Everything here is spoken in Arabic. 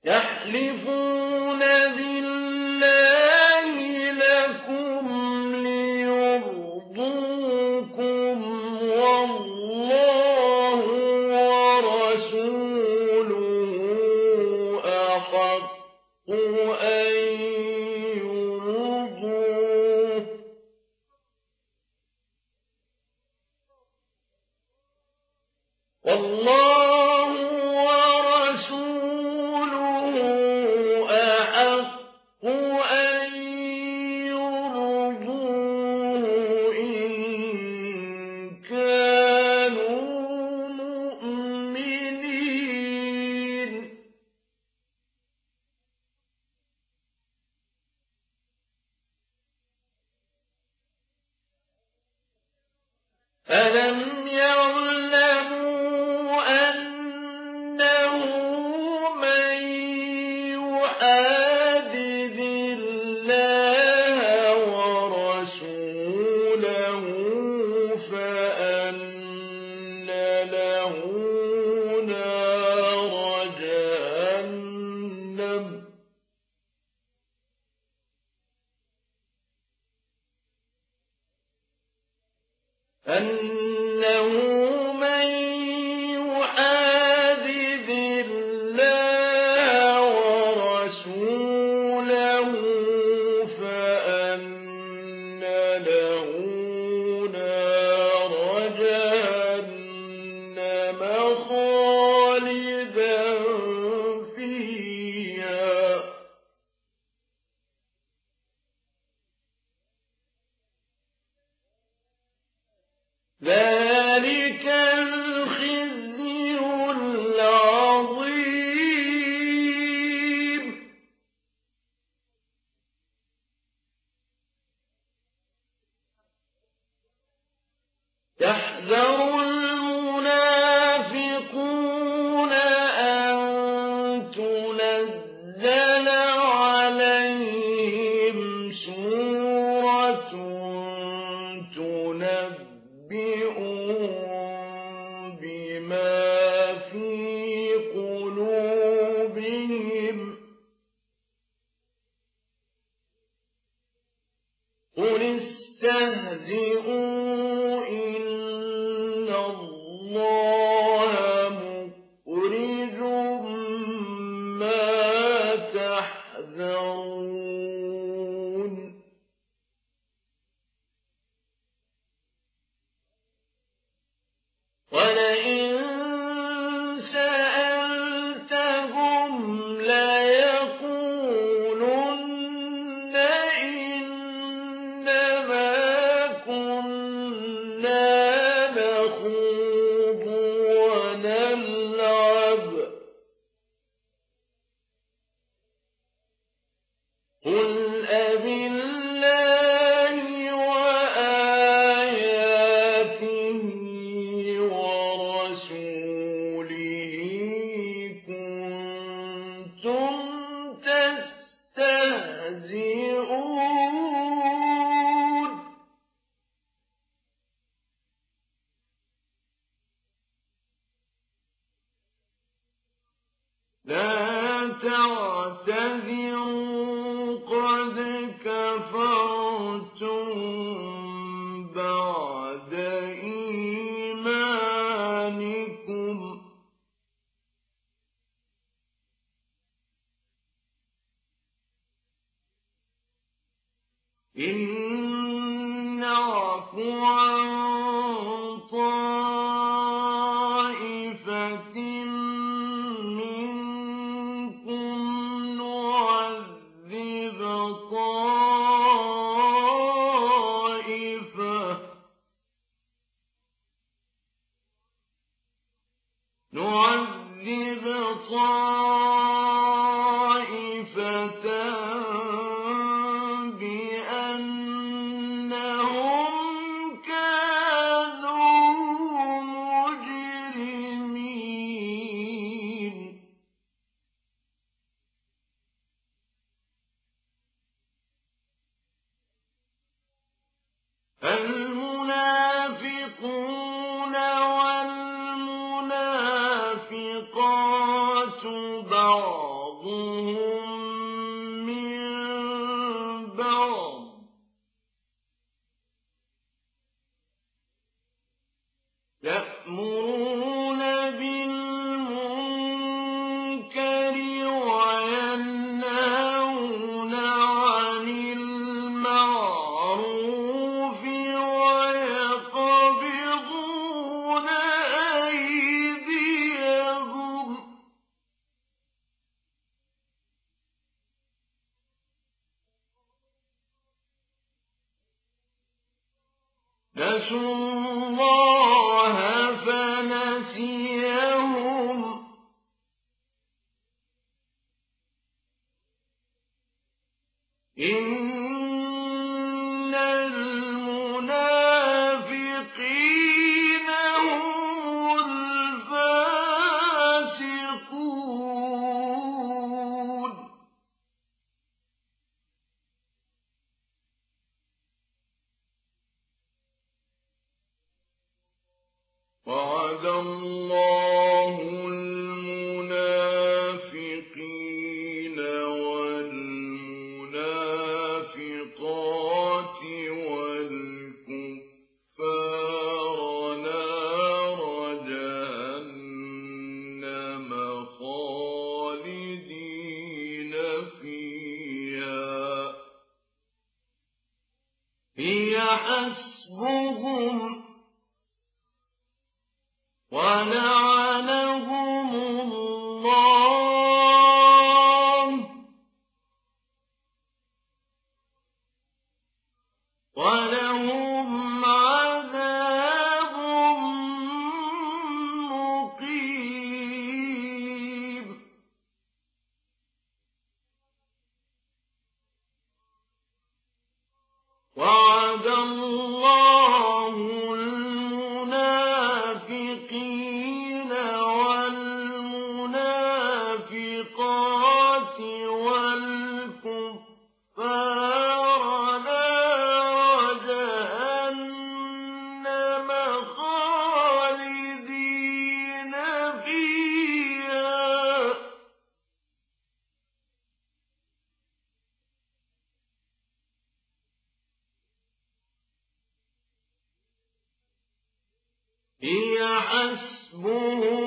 يحلفون بالله لكم ليرضوكم والله ورسوله أحق أن يرضوه والله ورسوله أحق أن يرضوه إن كانوا مؤمنين ألم يعلموا أنه من يحادد الله ورسوله فأن له نار جهنم أنه من يحادد الله ورسوله فأن له نار جهنم خالدا فيها ذلك الخزي العظيم يحذر المنافقون أن تنزل عليهم سورة تنبئهم بما في قلوبهم قل استهزئوا إن الله مخرج ما تحذرون ولئن سألتهم ليقولن إنما كنا نخوض ونلعب قل أبالله وآياته ورسوله كنتم تستهزئون لا تعتذروا قد كفرتم بعد إيمانكم إن نعف عن طائفة منكم نعذب طائفة بأنهم كانوا مجرمين المنافقون والمنافقات بعضهم بعضهم من بعض يأمرون بالمنكر وينهون عن المعروف ويقبضون أيديهم نسوا الله فنسيهم إن المنافقين هم الفاسقون وعد الله المنافقين والمنافقات والكفار نار جهنم خالدين فيها هي حسبهم ولعنهم الله ولهم عذاب مقيم وعد الله المنافقين والمنافقات والكفار نار جهنم خالدين فيها هي حسبهم